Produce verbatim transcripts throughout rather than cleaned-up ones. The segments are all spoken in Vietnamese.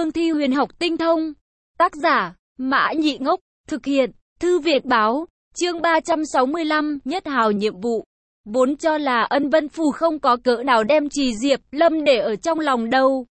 cương thi huyền học tinh thông. Tác giả, Mã Nhị Ngốc, thực hiện, Thư Việt Báo, chương ba trăm sáu mươi lăm, Nhất Hào nhiệm vụ. Vốn cho là Ân Vân Phù không có cỡ nào đem Trì Diệp Lâm để ở trong lòng đâu.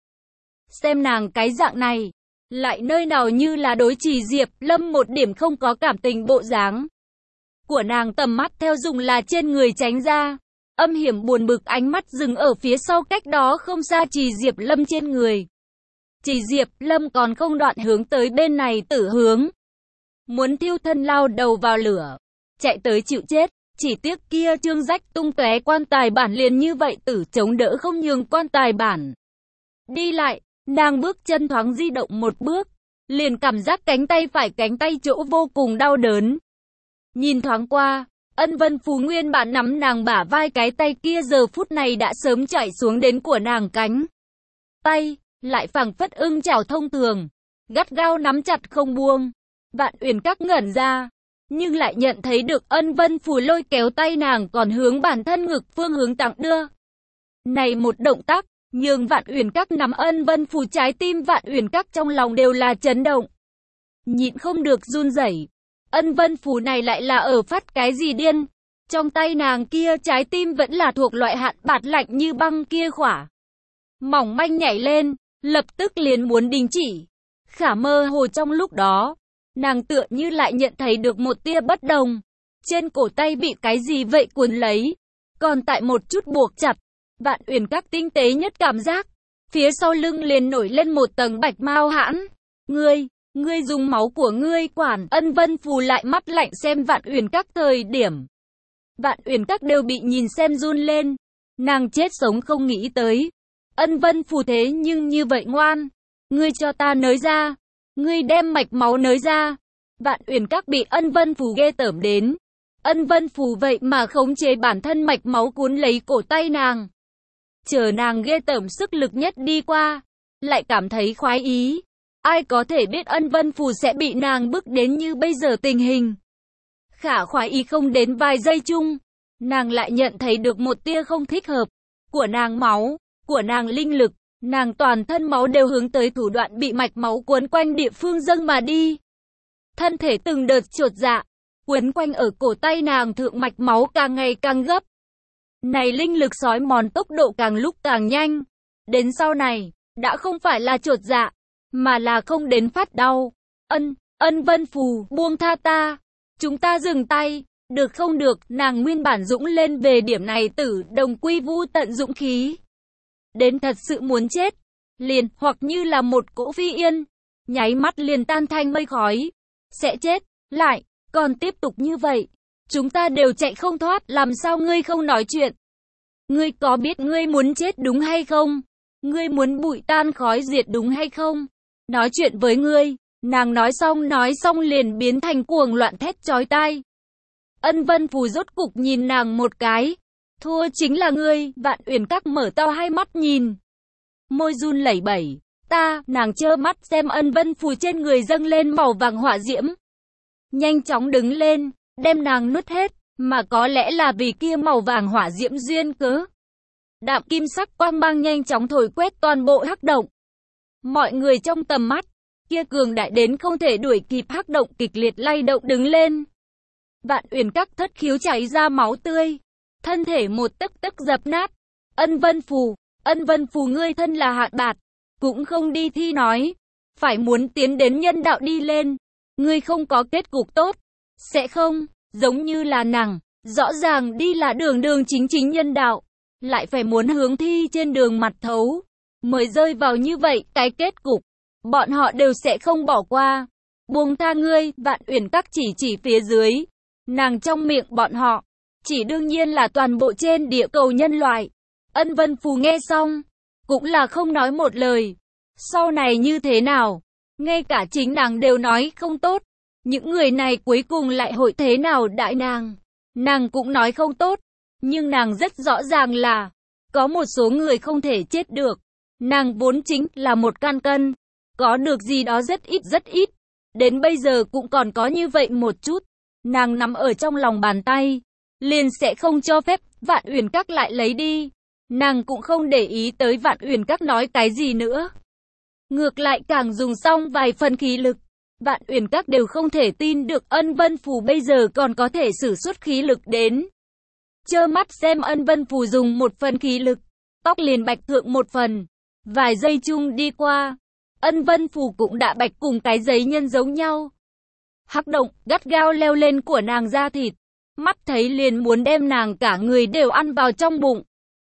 Xem nàng cái dạng này, lại nơi nào như là đối Trì Diệp Lâm một điểm không có cảm tình bộ dáng. Của nàng tầm mắt theo dùng là trên người tránh ra, âm hiểm buồn bực ánh mắt dừng ở phía sau cách đó không xa Trì Diệp Lâm trên người. Trì Diệp Lâm còn không đoạn hướng tới bên này tử hướng. Muốn thiêu thân lao đầu vào lửa, chạy tới chịu chết, chỉ tiếc kia trương rách tung tóe quan tài bản liền như vậy tử chống đỡ không nhường quan tài bản. Đi lại, nàng bước chân thoáng di động một bước, liền cảm giác cánh tay phải cánh tay chỗ vô cùng đau đớn. Nhìn thoáng qua, Ân Vân Phù nguyên bản nắm nàng bả vai cái tay kia giờ phút này đã sớm chạy xuống đến của nàng cánh tay, lại phảng phất ưng chảo thông thường, gắt gao nắm chặt không buông. Vạn Uyển Các ngẩn ra, nhưng lại nhận thấy được Ân Vân Phù lôi kéo tay nàng còn hướng bản thân ngực phương hướng tặng đưa. Này một động tác, nhường Vạn Uyển Các nắm Ân Vân Phù trái tim Vạn Uyển Các trong lòng đều là chấn động. Nhịn không được run rẩy. Ân Vân Phù này lại là ở phát cái gì điên? Trong tay nàng kia trái tim vẫn là thuộc loại hạn bạt lạnh như băng kia khỏa. Mỏng manh nhảy lên, lập tức liền muốn đình chỉ. Khả mơ hồ trong lúc đó, nàng tựa như lại nhận thấy được một tia bất đồng. Trên cổ tay bị cái gì vậy cuốn lấy, còn tại một chút buộc chặt. Vạn Uyển Các tinh tế nhất cảm giác, phía sau lưng liền nổi lên một tầng bạch mao hãn. Ngươi, ngươi dùng máu của ngươi quản. Ân Vân Phù lại mắt lạnh xem Vạn Uyển Các thời điểm. Vạn Uyển Các đều bị nhìn xem run lên. Nàng chết sống không nghĩ tới. Ân Vân Phù thế nhưng như vậy ngoan. Ngươi cho ta nới ra. Ngươi đem mạch máu nới ra. Vạn Uyển Các bị Ân Vân Phù ghê tởm đến. Ân Vân Phù vậy mà khống chế bản thân mạch máu cuốn lấy cổ tay nàng. Chờ nàng ghê tởm sức lực nhất đi qua, lại cảm thấy khoái ý. Ai có thể biết Ân Vân Phù sẽ bị nàng bức đến như bây giờ tình hình. Khả khoái ý không đến vài giây chung, nàng lại nhận thấy được một tia không thích hợp. Của nàng máu, của nàng linh lực, nàng toàn thân máu đều hướng tới thủ đoạn bị mạch máu cuốn quanh địa phương dâng mà đi. Thân thể từng đợt chột dạ, quấn quanh ở cổ tay nàng thượng mạch máu càng ngày càng gấp. Này linh lực sói mòn tốc độ càng lúc càng nhanh. Đến sau này, đã không phải là chột dạ, mà là không đến phát đau. Ân, Ân Vân Phù, buông tha ta. Chúng ta dừng tay. Được không được, nàng nguyên bản dũng lên về điểm này tử đồng quy vu tận dũng khí. Đến thật sự muốn chết. Liền, hoặc như là một cỗ phi yên. Nháy mắt liền tan thành mây khói. Sẽ chết, lại, còn tiếp tục như vậy. Chúng ta đều chạy không thoát, làm sao ngươi không nói chuyện? Ngươi có biết ngươi muốn chết đúng hay không? Ngươi muốn bụi tan khói diệt đúng hay không? Nói chuyện với ngươi, nàng nói xong nói xong liền biến thành cuồng loạn thét chói tai. Ân Vân Phù rốt cục nhìn nàng một cái. Thua chính là ngươi. Vạn Uyển Các mở to hai mắt nhìn. Môi run lẩy bẩy. Ta, nàng trơ mắt xem Ân Vân Phù trên người dâng lên màu vàng hỏa diễm. Nhanh chóng đứng lên, đem nàng nuốt hết, mà có lẽ là vì kia màu vàng hỏa diễm duyên cớ. Đạm kim sắc quang mang nhanh chóng thổi quét toàn bộ hắc động. Mọi người trong tầm mắt, kia cường đại đến không thể đuổi kịp hắc động kịch liệt lay động đứng lên. Vạn Uyển Các thất khiếu chảy ra máu tươi, thân thể một tức tức dập nát. Ân Vân Phù, Ân Vân Phù ngươi thân là hạn bạt, cũng không đi thi nói, phải muốn tiến đến nhân đạo đi lên. Ngươi không có kết cục tốt, sẽ không, giống như là nàng, rõ ràng đi là đường đường chính chính nhân đạo, lại phải muốn hướng thi trên đường mặt thấu, mới rơi vào như vậy, cái kết cục, bọn họ đều sẽ không bỏ qua. Buông tha ngươi. Vạn Uyển Các chỉ chỉ phía dưới, nàng trong miệng bọn họ, chỉ đương nhiên là toàn bộ trên địa cầu nhân loại. Ân Vân Phù nghe xong, cũng là không nói một lời. Sau này như thế nào? Ngay cả chính nàng đều nói không tốt. Những người này cuối cùng lại hội thế nào đại nàng? Nàng cũng nói không tốt. Nhưng nàng rất rõ ràng là, có một số người không thể chết được. Nàng vốn chính là một can cân. Có được gì đó rất ít rất ít. Đến bây giờ cũng còn có như vậy một chút. Nàng nắm ở trong lòng bàn tay. Liền sẽ không cho phép Vạn Uyển Các lại lấy đi. Nàng cũng không để ý tới Vạn Uyển Các nói cái gì nữa. ngược lại càng dùng xong vài phần khí lực. Vạn Uyển Các đều không thể tin được Ân Vân Phù bây giờ còn có thể sử xuất khí lực đến. Trơ mắt xem Ân Vân Phù dùng một phần khí lực, tóc liền bạch thượng một phần. Vài giây chung đi qua, Ân Vân Phù cũng đã bạch cùng cái giấy nhân giống nhau. Hắc động gắt gao leo lên của nàng da thịt, mắt thấy liền muốn đem nàng cả người đều ăn vào trong bụng.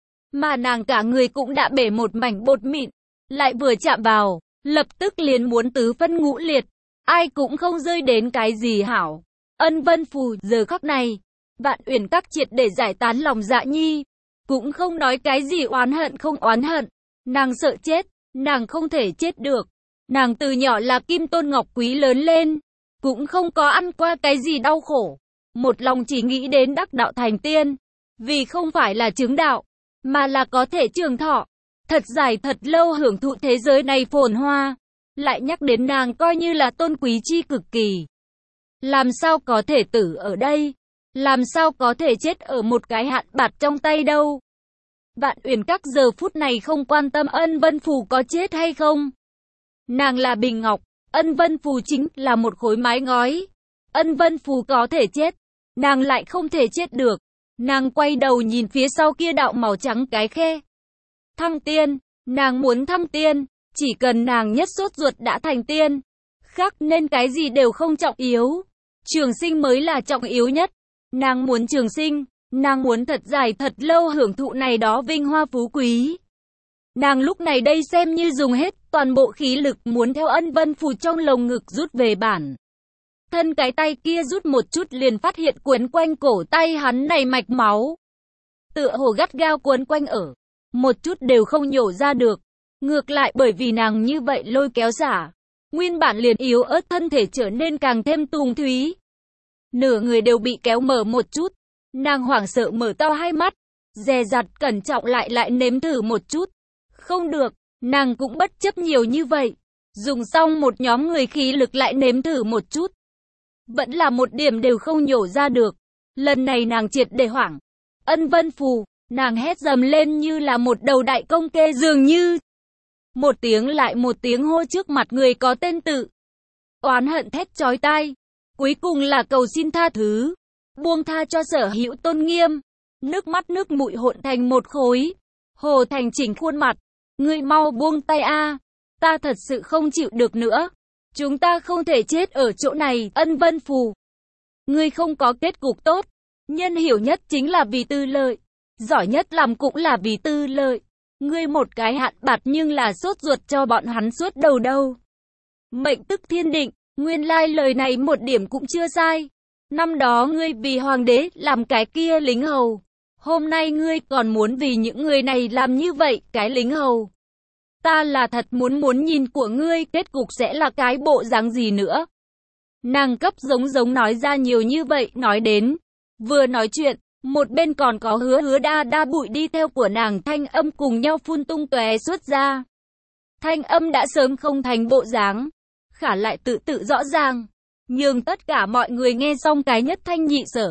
Mà nàng cả người cũng đã bể một mảnh bột mịn, lại vừa chạm vào, lập tức liền muốn tứ phân ngũ liệt, ai cũng không rơi đến cái gì hảo. Ân Vân Phù giờ khắc này, Vạn Uyển Các triệt để giải tán lòng dạ nhi, cũng không nói cái gì oán hận không oán hận, nàng sợ chết, nàng không thể chết được. Nàng từ nhỏ là Kim Tôn Ngọc Quý lớn lên, cũng không có ăn qua cái gì đau khổ, một lòng chỉ nghĩ đến đắc đạo thành tiên, vì không phải là chứng đạo, mà là có thể trường thọ, thật dài thật lâu hưởng thụ thế giới này phồn hoa. Lại nhắc đến nàng coi như là tôn quý chi cực kỳ. Làm sao có thể tử ở đây? Làm sao có thể chết ở một cái hạn bạt trong tay đâu? Vạn Uyển Các giờ phút này không quan tâm Ân Vân Phù có chết hay không. Nàng là bình ngọc, Ân Vân Phù chính là một khối mái ngói. Ân Vân Phù có thể chết, nàng lại không thể chết được. Nàng quay đầu nhìn phía sau kia đạo màu trắng cái khe. Thăng tiên, nàng muốn thăng tiên. Chỉ cần nàng nhất sốt ruột đã thành tiên, khác nên cái gì đều không trọng yếu. Trường sinh mới là trọng yếu nhất. Nàng muốn trường sinh, nàng muốn thật dài thật lâu hưởng thụ này đó vinh hoa phú quý. Nàng lúc này đây xem như dùng hết toàn bộ khí lực muốn theo Ân Vân Phù trong lồng ngực rút về bản. Thân cái tay kia rút một chút liền phát hiện quấn quanh cổ tay hắn này mạch máu. Tựa hồ gắt gao quấn quanh ở, một chút đều không nhổ ra được. Ngược lại bởi vì nàng như vậy lôi kéo giả, nguyên bản liền yếu ớt thân thể trở nên càng thêm tùng thúy. Nửa người đều bị kéo mở một chút, nàng hoảng sợ mở to hai mắt, dè dặt cẩn trọng lại lại nếm thử một chút. Không được, nàng cũng bất chấp nhiều như vậy, dùng xong một nhóm người khí lực lại nếm thử một chút. Vẫn là một điểm đều không nhổ ra được, lần này nàng triệt để hoảng. Ân Vân Phù, nàng hét dầm lên như là một đầu đại công kê dường như. Một tiếng lại một tiếng hô trước mặt người có tên tự. Oán hận thét chói tai. Cuối cùng là cầu xin tha thứ. Buông tha cho sở hữu tôn nghiêm. Nước mắt nước mũi hỗn thành một khối. Hồ thành chỉnh khuôn mặt. Ngươi mau buông tay a, ta thật sự không chịu được nữa. Chúng ta không thể chết ở chỗ này. Ân Vân Phù, ngươi không có kết cục tốt. Nhân hiểu nhất chính là vì tư lợi. Giỏi nhất làm cũng là vì tư lợi. Ngươi một cái hạn bạt nhưng là sốt ruột cho bọn hắn suốt đầu đâu. Mệnh tức thiên định, nguyên lai lời này một điểm cũng chưa sai. Năm đó ngươi vì hoàng đế làm cái kia lính hầu. Hôm nay ngươi còn muốn vì những người này làm như vậy, cái lính hầu. Ta là thật muốn muốn nhìn của ngươi kết cục sẽ là cái bộ dáng gì nữa. Nàng cấp giống giống nói ra nhiều như vậy, nói đến. Vừa nói chuyện, một bên còn có hứa hứa đa đa bụi đi theo của nàng thanh âm cùng nhau phun tung tóe xuất ra. Thanh âm đã sớm không thành bộ dáng, khả lại tự tự rõ ràng, nhưng tất cả mọi người nghe xong cái nhất thanh nhị sở.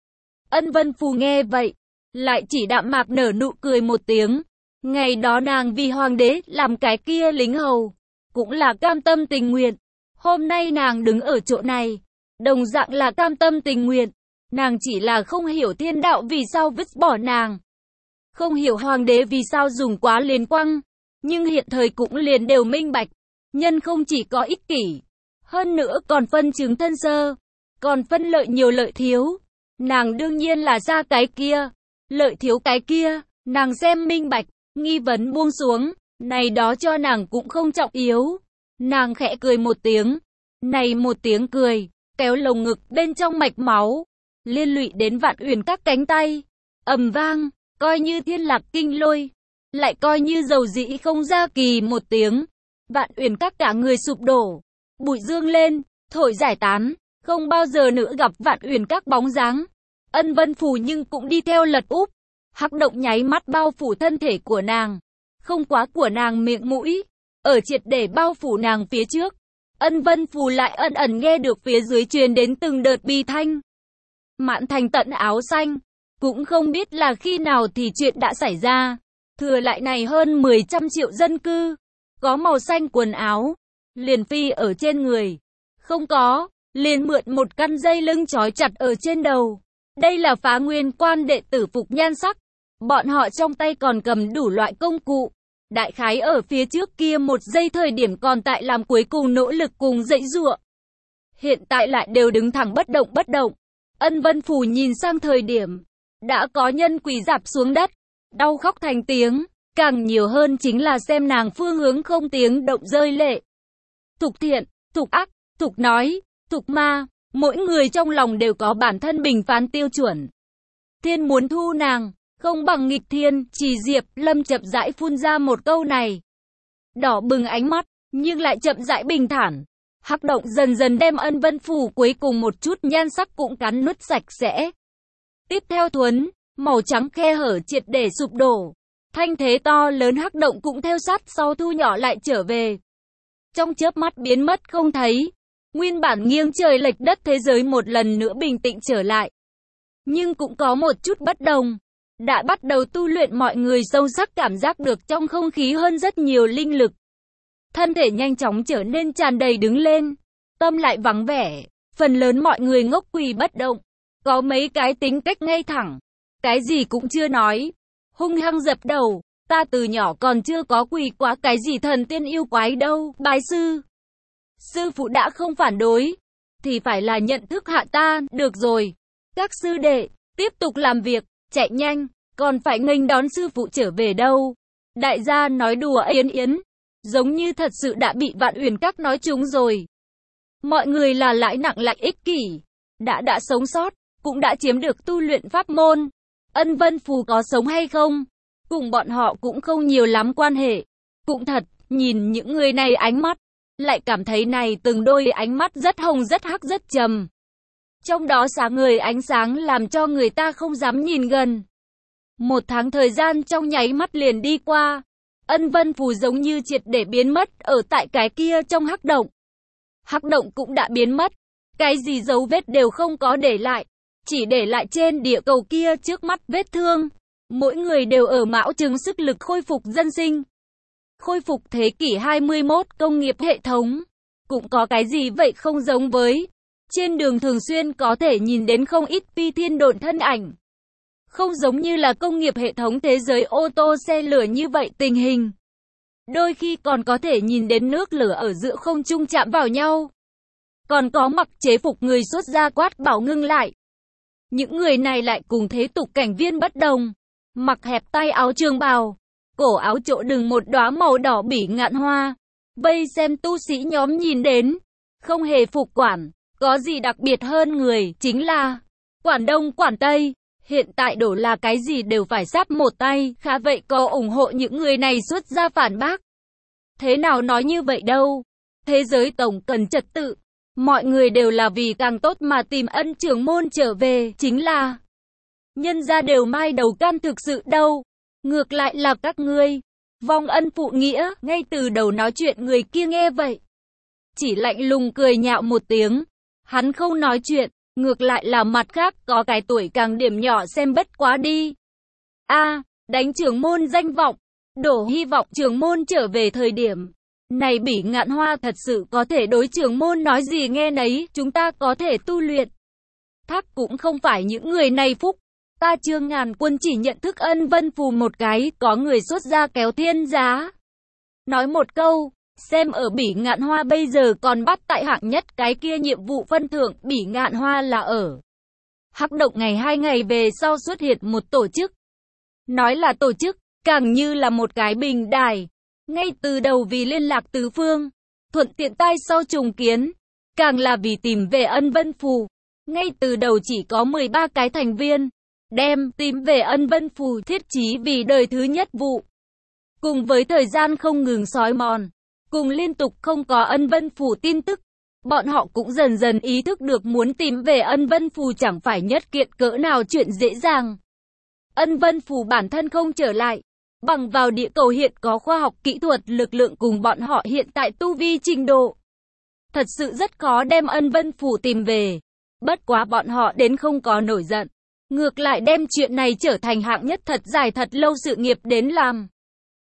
Ân Vân Phù nghe vậy, lại chỉ đạm mạc nở nụ cười một tiếng. Ngày đó nàng vì hoàng đế làm cái kia lính hầu, cũng là cam tâm tình nguyện. Hôm nay nàng đứng ở chỗ này, đồng dạng là cam tâm tình nguyện. Nàng chỉ là không hiểu thiên đạo vì sao vứt bỏ nàng. Không hiểu hoàng đế vì sao dùng quá liền quăng. Nhưng hiện thời cũng liền đều minh bạch. Nhân không chỉ có ích kỷ, hơn nữa còn phân chứng thân sơ, còn phân lợi nhiều lợi thiếu. Nàng đương nhiên là ra cái kia, lợi thiếu cái kia. Nàng xem minh bạch, nghi vấn buông xuống. Này đó cho nàng cũng không trọng yếu. Nàng khẽ cười một tiếng. Này một tiếng cười, kéo lồng ngực bên trong mạch máu, liên lụy đến Vạn Uyển Các cánh tay. Ầm vang, coi như thiên lạc kinh lôi, lại coi như dầu dĩ không ra kỳ một tiếng. Vạn Uyển Các cả người sụp đổ, bụi dương lên, thổi giải tán, không bao giờ nữa gặp Vạn Uyển Các bóng dáng. Ân Vân Phù nhưng cũng đi theo lật úp, hắc động nháy mắt bao phủ thân thể của nàng, không quá của nàng miệng mũi, ở triệt để bao phủ nàng phía trước. Ân Vân Phù lại ẩn ẩn nghe được phía dưới truyền đến từng đợt bi thanh. Mãn thành tận áo xanh, cũng không biết là khi nào thì chuyện đã xảy ra. Thừa lại này hơn mười trăm triệu dân cư, có màu xanh quần áo, liền phi ở trên người. Không có, liền mượn một căn dây lưng trói chặt ở trên đầu. Đây là Phá Nguyên Quan đệ tử phục nhan sắc. Bọn họ trong tay còn cầm đủ loại công cụ. Đại khái ở phía trước kia một giây thời điểm còn tại làm cuối cùng nỗ lực cùng dãy giụa. Hiện tại lại đều đứng thẳng bất động bất động. Ân Vân Phù nhìn sang thời điểm, đã có nhân quỳ rạp xuống đất, đau khóc thành tiếng. Càng nhiều hơn chính là xem nàng phương hướng không tiếng động rơi lệ. Thục thiện, thục ác, thục nói, thục ma, mỗi người trong lòng đều có bản thân bình phán tiêu chuẩn. Thiên muốn thu nàng, không bằng nghịch thiên, Chỉ Diệp Lâm chậm rãi phun ra một câu này. Đỏ bừng ánh mắt, nhưng lại chậm rãi bình thản. Hắc động dần dần đem Ân Vân Phù cuối cùng một chút nhan sắc cũng cắn nuốt sạch sẽ. Tiếp theo thuấn, màu trắng khe hở triệt để sụp đổ. Thanh thế to lớn hắc động cũng theo sát sau thu nhỏ lại trở về. Trong chớp mắt biến mất không thấy. Nguyên bản nghiêng trời lệch đất thế giới một lần nữa bình tĩnh trở lại. Nhưng cũng có một chút bất đồng. Đã bắt đầu tu luyện mọi người sâu sắc cảm giác được trong không khí hơn rất nhiều linh lực. Thân thể nhanh chóng trở nên tràn đầy đứng lên. Tâm lại vắng vẻ. Phần lớn mọi người ngốc quỳ bất động. Có mấy cái tính cách ngay thẳng. Cái gì cũng chưa nói. Hung hăng dập đầu. Ta từ nhỏ còn chưa có quỳ quá cái gì thần tiên yêu quái đâu. Bái sư. Sư phụ đã không phản đối. Thì phải là nhận thức hạ ta. Được rồi. Các sư đệ. Tiếp tục làm việc. Chạy nhanh. Còn phải nghênh đón sư phụ trở về đâu. Đại gia nói đùa yến yến. Giống như thật sự đã bị Vạn Uyển Các nói trúng rồi. Mọi người là lãi nặng lại ích kỷ. Đã đã sống sót. Cũng đã chiếm được tu luyện pháp môn. Ân Vân Phù có sống hay không? Cùng bọn họ cũng không nhiều lắm quan hệ. Cũng thật, nhìn những người này ánh mắt. Lại cảm thấy này từng đôi ánh mắt rất hồng rất hắc rất trầm. Trong đó sáng ngời ánh sáng làm cho người ta không dám nhìn gần. Một tháng thời gian trong nháy mắt liền đi qua. Ân Vân Phù giống như triệt để biến mất ở tại cái kia trong hắc động. Hắc động cũng đã biến mất. Cái gì dấu vết đều không có để lại. Chỉ để lại trên địa cầu kia trước mắt vết thương. Mỗi người đều ở mão chứng sức lực khôi phục dân sinh. Khôi phục thế kỷ hai mươi mốt công nghiệp hệ thống. Cũng có cái gì vậy không giống với. Trên đường thường xuyên có thể nhìn đến không ít phi thiên độn thân ảnh. Không giống như là công nghiệp hệ thống thế giới ô tô xe lửa như vậy tình hình. Đôi khi còn có thể nhìn đến nước lửa ở giữa không trung chạm vào nhau. Còn có mặc chế phục người xuất gia quát bảo ngưng lại. Những người này lại cùng thế tục cảnh viên bất đồng. Mặc hẹp tay áo trường bào. Cổ áo chỗ đừng một đóa màu đỏ bỉ ngạn hoa. Vây xem tu sĩ nhóm nhìn đến. Không hề phục quản. Có gì đặc biệt hơn người chính là quản Đông quản Tây. Hiện tại đổ là cái gì đều phải sắp một tay. Khá vậy có ủng hộ những người này xuất ra phản bác. Thế nào nói như vậy đâu. Thế giới tổng cần trật tự. Mọi người đều là vì càng tốt mà tìm Ân trưởng môn trở về. Chính là nhân gia đều mai đầu can thực sự đâu. Ngược lại là các ngươi vong ân phụ nghĩa. Ngay từ đầu nói chuyện người kia nghe vậy chỉ lạnh lùng cười nhạo một tiếng. Hắn không nói chuyện. Ngược lại là mặt khác có cái tuổi càng điểm nhỏ xem bất quá đi. A, đánh trưởng môn danh vọng. Đổ hy vọng trưởng môn trở về thời điểm này bỉ ngạn hoa thật sự có thể đối trưởng môn nói gì nghe nấy. Chúng ta có thể tu luyện. Thác cũng không phải những người này phúc. Ta Trương Ngàn Quân chỉ nhận thức Ân Vân Phù một cái. Có người xuất gia kéo thiên giá. Nói một câu. Xem ở bỉ ngạn hoa bây giờ còn bắt tại hạng nhất cái kia nhiệm vụ phân thưởng. Bỉ ngạn hoa là ở hắc động ngày hai ngày về sau xuất hiện một tổ chức. Nói là tổ chức, càng như là một cái bình đài. Ngay từ đầu vì liên lạc tứ phương, thuận tiện tai sau trùng kiến. Càng là vì tìm về Ân Vân Phù. Ngay từ đầu chỉ có mười ba cái thành viên. Đem tìm về Ân Vân Phù thiết chí vì đời thứ nhất vụ. Cùng với thời gian không ngừng sói mòn. Cùng liên tục không có Ân Vân Phù tin tức. Bọn họ cũng dần dần ý thức được muốn tìm về Ân Vân Phù chẳng phải nhất kiện cỡ nào chuyện dễ dàng. Ân Vân Phù bản thân không trở lại. Bằng vào địa cầu hiện có khoa học kỹ thuật lực lượng cùng bọn họ hiện tại tu vi trình độ. Thật sự rất khó đem Ân Vân Phù tìm về. Bất quá bọn họ đến không có nổi giận. Ngược lại đem chuyện này trở thành hạng nhất thật dài thật lâu sự nghiệp đến làm.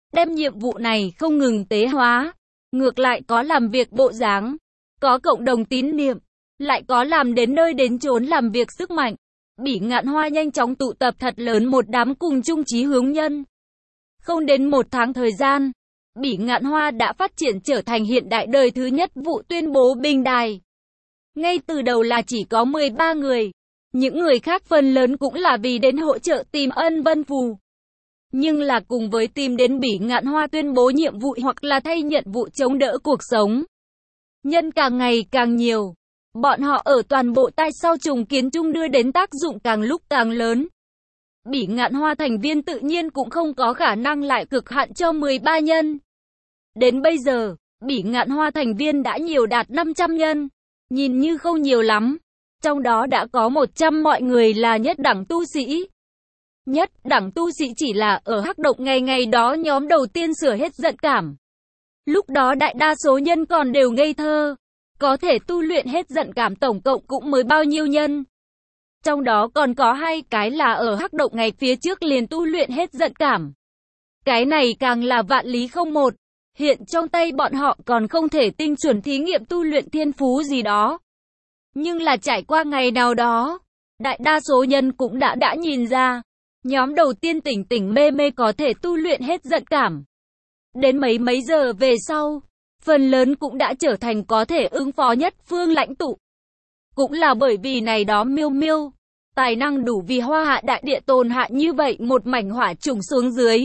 đem nhiệm vụ này không ngừng tế hóa, ngược lại có làm việc bộ dáng, có cộng đồng tín niệm, lại có làm đến nơi đến chốn làm việc sức mạnh. Bỉ Ngạn Hoa nhanh chóng tụ tập thật lớn một đám cùng chung chí hướng nhân. Không đến một tháng thời gian, Bỉ Ngạn Hoa đã phát triển trở thành hiện đại đời thứ nhất vụ tuyên bố bình đài. Ngay từ đầu là chỉ có mười ba người, những người khác phần lớn cũng là vì đến hỗ trợ tìm Ân Vân Phù. Nhưng là cùng với tìm đến Bỉ Ngạn Hoa tuyên bố nhiệm vụ hoặc là thay nhận vụ chống đỡ cuộc sống. Nhân càng ngày càng nhiều, bọn họ ở toàn bộ tai sau trùng kiến chung đưa đến tác dụng càng lúc càng lớn. Bỉ Ngạn Hoa thành viên tự nhiên cũng không có khả năng lại cực hạn cho mười ba nhân. Đến bây giờ, Bỉ Ngạn Hoa thành viên đã nhiều đạt năm trăm nhân, nhìn như không nhiều lắm. Trong đó đã có một trăm mọi người là nhất đẳng tu sĩ. Nhất đẳng tu sĩ chỉ là ở Hắc Động ngày ngày đó nhóm đầu tiên sửa hết giận cảm. Lúc đó đại đa số nhân còn đều ngây thơ, có thể tu luyện hết giận cảm tổng cộng cũng mới bao nhiêu nhân. Trong đó còn có hai cái là ở Hắc Động ngày phía trước liền tu luyện hết giận cảm. Cái này càng là vạn lý không một, hiện trong tay bọn họ còn không thể tinh chuẩn thí nghiệm tu luyện thiên phú gì đó. Nhưng là trải qua ngày nào đó, đại đa số nhân cũng đã đã nhìn ra, nhóm đầu tiên tỉnh tỉnh mê mê có thể tu luyện hết giận cảm. Đến mấy mấy giờ về sau, phần lớn cũng đã trở thành có thể ứng phó nhất phương lãnh tụ. Cũng là bởi vì này đó miêu miêu, tài năng đủ vì Hoa Hạ đại địa tồn hạ như vậy một mảnh hỏa trùng xuống dưới.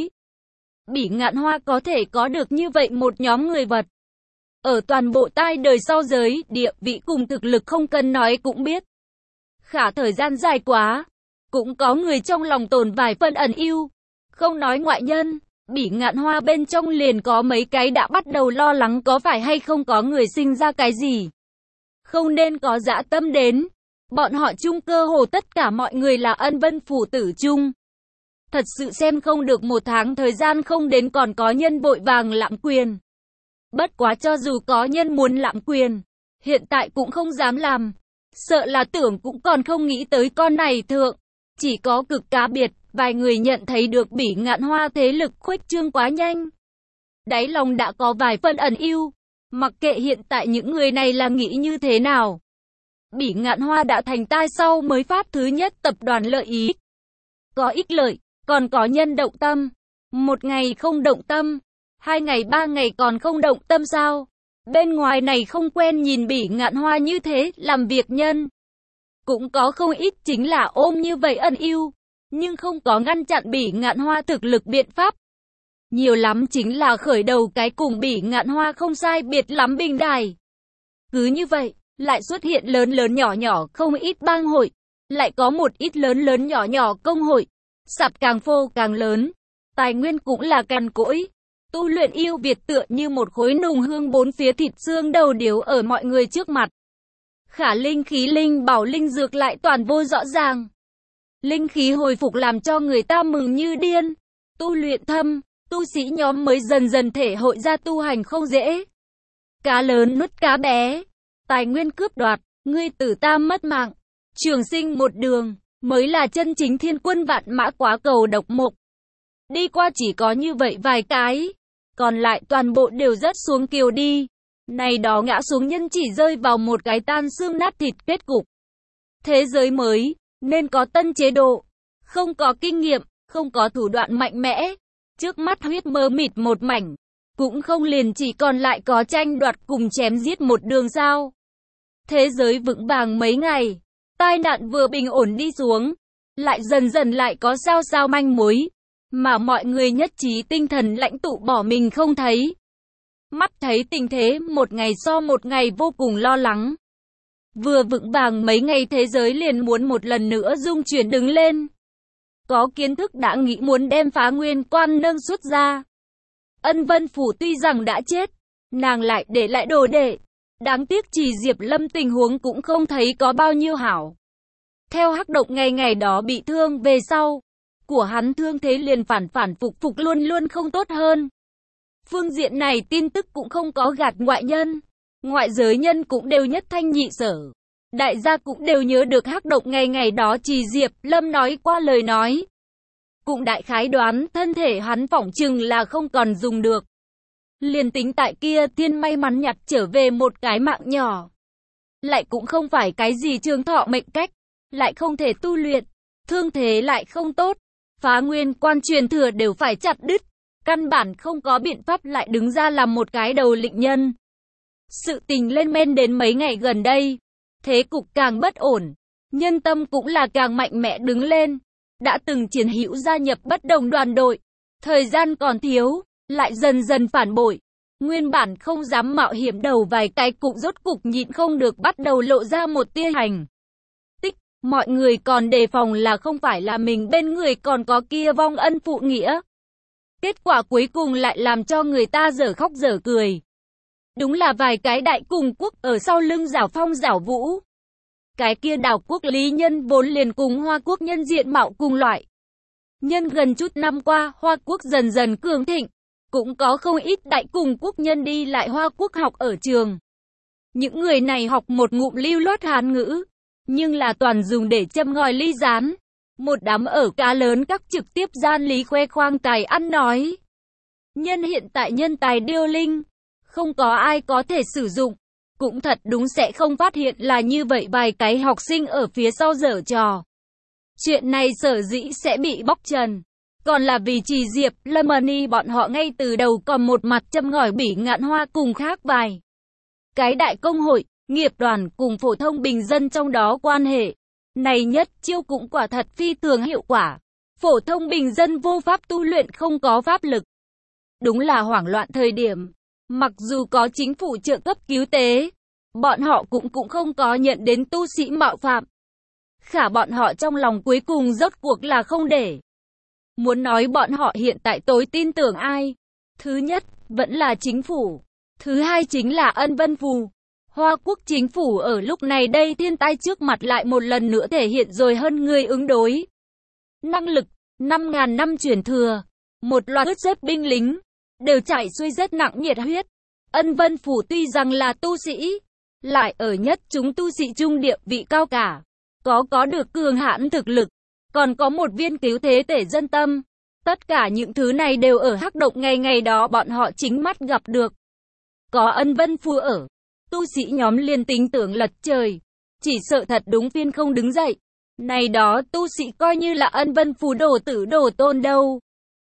Bỉ Ngạn Hoa có thể có được như vậy một nhóm người vật. Ở toàn bộ tai đời sau giới, địa vị cùng thực lực không cần nói cũng biết. Khả thời gian dài quá, cũng có người trong lòng tồn vài phân ẩn ưu. Không nói ngoại nhân, Bỉ Ngạn Hoa bên trong liền có mấy cái đã bắt đầu lo lắng có phải hay không có người sinh ra cái gì. Không nên có dã tâm đến. Bọn họ chung cơ hồ tất cả mọi người là Ân Vân Phủ tử chung. Thật sự xem không được một tháng thời gian không đến còn có nhân vội vàng lạm quyền. Bất quá cho dù có nhân muốn lạm quyền, hiện tại cũng không dám làm. Sợ là tưởng cũng còn không nghĩ tới con này thượng. Chỉ có cực cá biệt, vài người nhận thấy được Bỉ Ngạn Hoa thế lực khuếch trương quá nhanh. Đáy lòng đã có vài phân ẩn ưu. Mặc kệ hiện tại những người này là nghĩ như thế nào. Bỉ Ngạn Hoa đã thành tai sau mới phát thứ nhất tập đoàn lợi ý. Có ích lợi, còn có nhân động tâm. Một ngày không động tâm, hai ngày ba ngày còn không động tâm sao? Bên ngoài này không quen nhìn Bỉ Ngạn Hoa như thế, làm việc nhân. Cũng có không ít chính là ôm như vậy ẩn ưu, nhưng không có ngăn chặn Bỉ Ngạn Hoa thực lực biện pháp. Nhiều lắm chính là khởi đầu cái cùng Bỉ Ngạn Hoa không sai biệt lắm bình đài. Cứ như vậy, lại xuất hiện lớn lớn nhỏ nhỏ không ít bang hội, lại có một ít lớn lớn nhỏ nhỏ công hội. Sạp càng phô càng lớn, tài nguyên cũng là cằn cỗi. Tu luyện yêu Việt tựa như một khối nùng hương bốn phía thịt xương đầu điếu ở mọi người trước mặt. Khả linh khí linh bảo linh dược lại toàn vô rõ ràng. Linh khí hồi phục làm cho người ta mừng như điên. Tu luyện thâm, tu sĩ nhóm mới dần dần thể hội ra tu hành không dễ. Cá lớn nuốt cá bé, tài nguyên cướp đoạt, ngươi tử ta mất mạng. Trường sinh một đường, mới là chân chính thiên quân vạn mã quá cầu độc mộc. Đi qua chỉ có như vậy vài cái, còn lại toàn bộ đều rớt xuống kiều đi. Này đó ngã xuống nhân chỉ rơi vào một cái tan xương nát thịt kết cục. Thế giới mới, nên có tân chế độ, không có kinh nghiệm, không có thủ đoạn mạnh mẽ. Trước mắt huyết mơ mịt một mảnh, cũng không liền chỉ còn lại có tranh đoạt cùng chém giết một đường sao. Thế giới vững vàng mấy ngày, tai nạn vừa bình ổn đi xuống, lại dần dần lại có sao sao manh mối, mà mọi người nhất trí tinh thần lãnh tụ bỏ mình không thấy. Mắt thấy tình thế một ngày so một ngày vô cùng lo lắng. Vừa vững vàng mấy ngày thế giới liền muốn một lần nữa dung chuyển đứng lên. Có kiến thức đã nghĩ muốn đem Phá Nguyên Quan nâng xuất ra. Ân Vân Phủ tuy rằng đã chết, nàng lại để lại đồ đệ. Đáng tiếc chỉ Diệp Lâm tình huống cũng không thấy có bao nhiêu hảo. Theo Hắc Động ngày ngày đó bị thương về sau, của hắn thương thế liền phản phản phục phục luôn luôn không tốt hơn. Phương diện này tin tức cũng không có gạt ngoại nhân. Ngoại giới nhân cũng đều nhất thanh nhị sở. Đại gia cũng đều nhớ được Hắc Động ngày ngày đó chỉ Diệp Lâm nói qua lời nói. cũng đại khái đoán thân thể hắn phỏng chừng là không còn dùng được. Liền tính tại kia thiên may mắn nhặt trở về một cái mạng nhỏ. Lại cũng không phải cái gì trường thọ mệnh cách, lại không thể tu luyện, thương thế lại không tốt, phá nguyên quan truyền thừa đều phải chặt đứt, căn bản không có biện pháp lại đứng ra làm một cái đầu lĩnh nhân. Sự tình lên men đến mấy ngày gần đây, thế cục càng bất ổn, nhân tâm cũng là càng mạnh mẽ đứng lên, đã từng chiến hữu gia nhập bất đồng đoàn đội, thời gian còn thiếu, lại dần dần phản bội. Nguyên bản không dám mạo hiểm đầu vài cái cục rốt cục nhịn không được bắt đầu lộ ra một tia hành tích, mọi người còn đề phòng là không phải là mình bên người còn có kia vong ân phụ nghĩa. Kết quả cuối cùng lại làm cho người ta dở khóc dở cười. Đúng là vài cái đại cùng quốc ở sau lưng giảo phong giảo vũ. Cái kia đảo quốc lý nhân vốn liền cùng Hoa quốc nhân diện mạo cùng loại. Nhân gần chút năm qua, Hoa quốc dần dần cường thịnh. Cũng có không ít đại cùng quốc nhân đi lại Hoa quốc học ở trường. Những người này học một ngụm lưu loát Hán ngữ, nhưng là toàn dùng để châm ngòi ly gián. Một đám ở cá lớn các trực tiếp gian lý khoe khoang tài ăn nói. Nhân hiện tại nhân tài điêu linh, không có ai có thể sử dụng. Cũng thật đúng sẽ không phát hiện là như vậy vài cái học sinh ở phía sau giở trò. Chuyện này sở dĩ sẽ bị bóc trần. Còn là vì Trì Diệp, Lâm Ni bọn họ ngay từ đầu còn một mặt châm ngòi Bỉ Ngạn Hoa cùng khác vài cái đại công hội, nghiệp đoàn cùng phổ thông bình dân trong đó quan hệ. Này nhất chiêu cũng quả thật phi thường hiệu quả. Phổ thông bình dân vô pháp tu luyện không có pháp lực. Đúng là hoảng loạn thời điểm. Mặc dù có chính phủ trợ cấp cứu tế, bọn họ cũng cũng không có nhận đến tu sĩ mạo phạm. Khả bọn họ trong lòng cuối cùng rốt cuộc là không để. Muốn nói bọn họ hiện tại tối tin tưởng ai? Thứ nhất, vẫn là chính phủ. Thứ hai chính là Ân Vân Phù. Hoa quốc chính phủ ở lúc này đây thiên tai trước mặt lại một lần nữa thể hiện rồi hơn người ứng đối. Năng lực, năm ngàn năm truyền thừa, một loạt xếp binh lính, đều chảy xuôi rất nặng nhiệt huyết. Ân Vân Phủ tuy rằng là tu sĩ, lại ở nhất chúng tu sĩ trung địa vị cao cả, có có được cường hãn thực lực, còn có một viên cứu thế tể dân tâm. Tất cả những thứ này đều ở hắc động ngày ngày đó bọn họ chính mắt gặp được. Có Ân Vân Phù ở, tu sĩ nhóm liền tính tưởng lật trời, chỉ sợ thật đúng phiên không đứng dậy. Này đó tu sĩ coi như là Ân Vân Phù đổ tử đổ tôn đâu.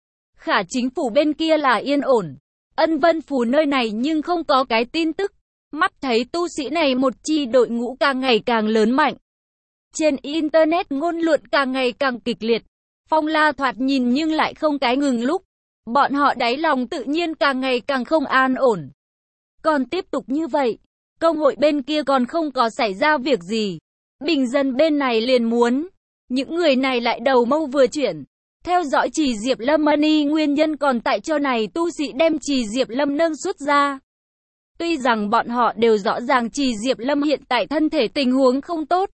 Khả chính phủ bên kia là yên ổn. Ân Vân Phù nơi này nhưng không có cái tin tức. Mắt thấy tu sĩ này một chi đội ngũ càng ngày càng lớn mạnh. Trên Internet ngôn luận càng ngày càng kịch liệt. Phong la thoạt nhìn nhưng lại không cái ngừng lúc. Bọn họ đáy lòng tự nhiên càng ngày càng không an ổn. Còn tiếp tục như vậy, công hội bên kia còn không có xảy ra việc gì. Bình dân bên này liền muốn. Những người này lại đầu mâu vừa chuyển. Theo dõi Trì Diệp Lâm Ni nguyên nhân còn tại cho này tu sĩ đem Trì Diệp Lâm nâng xuất ra. Tuy rằng bọn họ đều rõ ràng Trì Diệp Lâm hiện tại thân thể tình huống không tốt.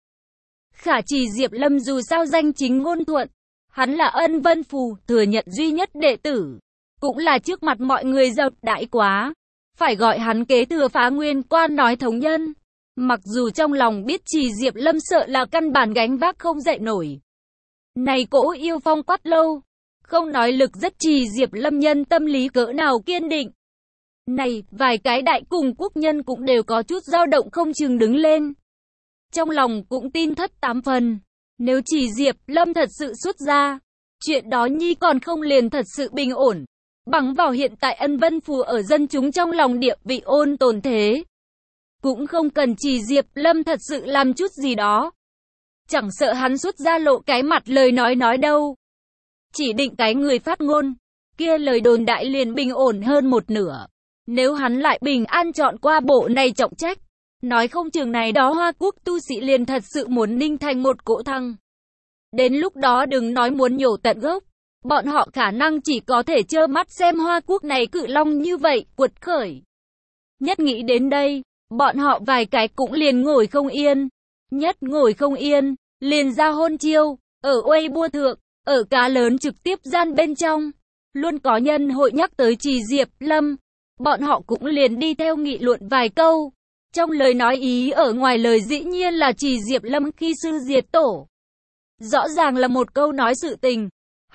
Khả Trì Diệp Lâm dù sao danh chính ngôn thuận. Hắn là Ân Vân Phù thừa nhận duy nhất đệ tử. Cũng là trước mặt mọi người giàu đại quá. Phải gọi hắn kế thừa phá nguyên quan nói thống nhân. Mặc dù trong lòng biết Trì Diệp Lâm sợ là căn bản gánh vác không dậy nổi. Này cỗ yêu phong quát lâu, không nói lực rất Trì Diệp Lâm nhân tâm lý cỡ nào kiên định. Này, vài cái đại cùng quốc nhân cũng đều có chút dao động không chừng đứng lên. Trong lòng cũng tin thất tám phần, nếu Trì Diệp Lâm thật sự xuất ra, chuyện đó nhi còn không liền thật sự bình ổn. Bằng vào hiện tại Ân Vân Phù ở dân chúng trong lòng địa vị ôn tồn thế. Cũng không cần Trì Diệp Lâm thật sự làm chút gì đó. Chẳng sợ hắn xuất ra lộ cái mặt lời nói nói đâu. Chỉ định cái người phát ngôn, kia lời đồn đại liền bình ổn hơn một nửa. Nếu hắn lại bình an chọn qua bộ này trọng trách, nói không chừng này đó Hoa quốc tu sĩ liền thật sự muốn ninh thành một cỗ thăng. Đến lúc đó đừng nói muốn nhổ tận gốc, bọn họ khả năng chỉ có thể trơ mắt xem Hoa quốc này cự long như vậy quật khởi. Nhất nghĩ đến đây, bọn họ vài cái cũng liền ngồi không yên. Nhất ngồi không yên, liền ra hôn chiêu, ở Weibo thượng, ở cá lớn trực tiếp gian bên trong. Luôn có nhân hội nhắc tới Trì Diệp Lâm, bọn họ cũng liền đi theo nghị luận vài câu. Trong lời nói ý ở ngoài lời dĩ nhiên là Trì Diệp Lâm khi sư diệt tổ. Rõ ràng là một câu nói sự tình,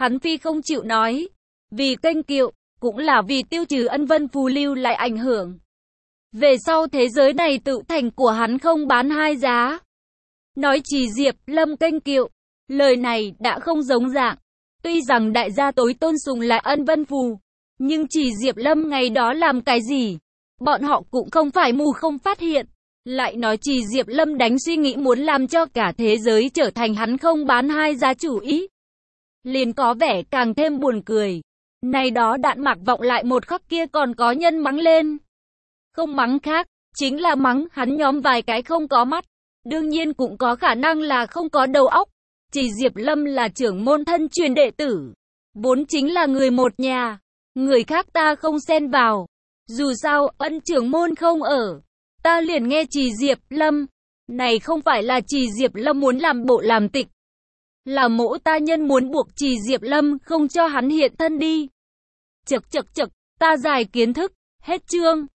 hắn phi không chịu nói. Vì kênh kiệu, cũng là vì tiêu trừ Ân Vân Phù lưu lại ảnh hưởng. Về sau thế giới này tự thành của hắn không bán hai giá. Nói Trì Diệp Lâm kênh kiệu, lời này đã không giống dạng. Tuy rằng đại gia tối tôn sùng là Ân Vân Phù, nhưng Trì Diệp Lâm ngày đó làm cái gì? Bọn họ cũng không phải mù không phát hiện. Lại nói Trì Diệp Lâm đánh suy nghĩ muốn làm cho cả thế giới trở thành hắn không bán hai giá chủ ý. Liền có vẻ càng thêm buồn cười. Này đó Đạn Mạc Vọng lại một khắc kia còn có nhân mắng lên. Không mắng khác, chính là mắng hắn nhóm vài cái không có mắt. Đương nhiên cũng có khả năng là không có đầu óc. Trì Diệp Lâm là trưởng môn thân truyền đệ tử, vốn chính là người một nhà. Người khác ta không xen vào. Dù sao, Ân trưởng môn không ở, ta liền nghe Trì Diệp Lâm. Này không phải là Trì Diệp Lâm muốn làm bộ làm tịch, là mỗ ta nhân muốn buộc Trì Diệp Lâm không cho hắn hiện thân đi. Chậc chậc chậc, ta giải kiến thức, hết chương.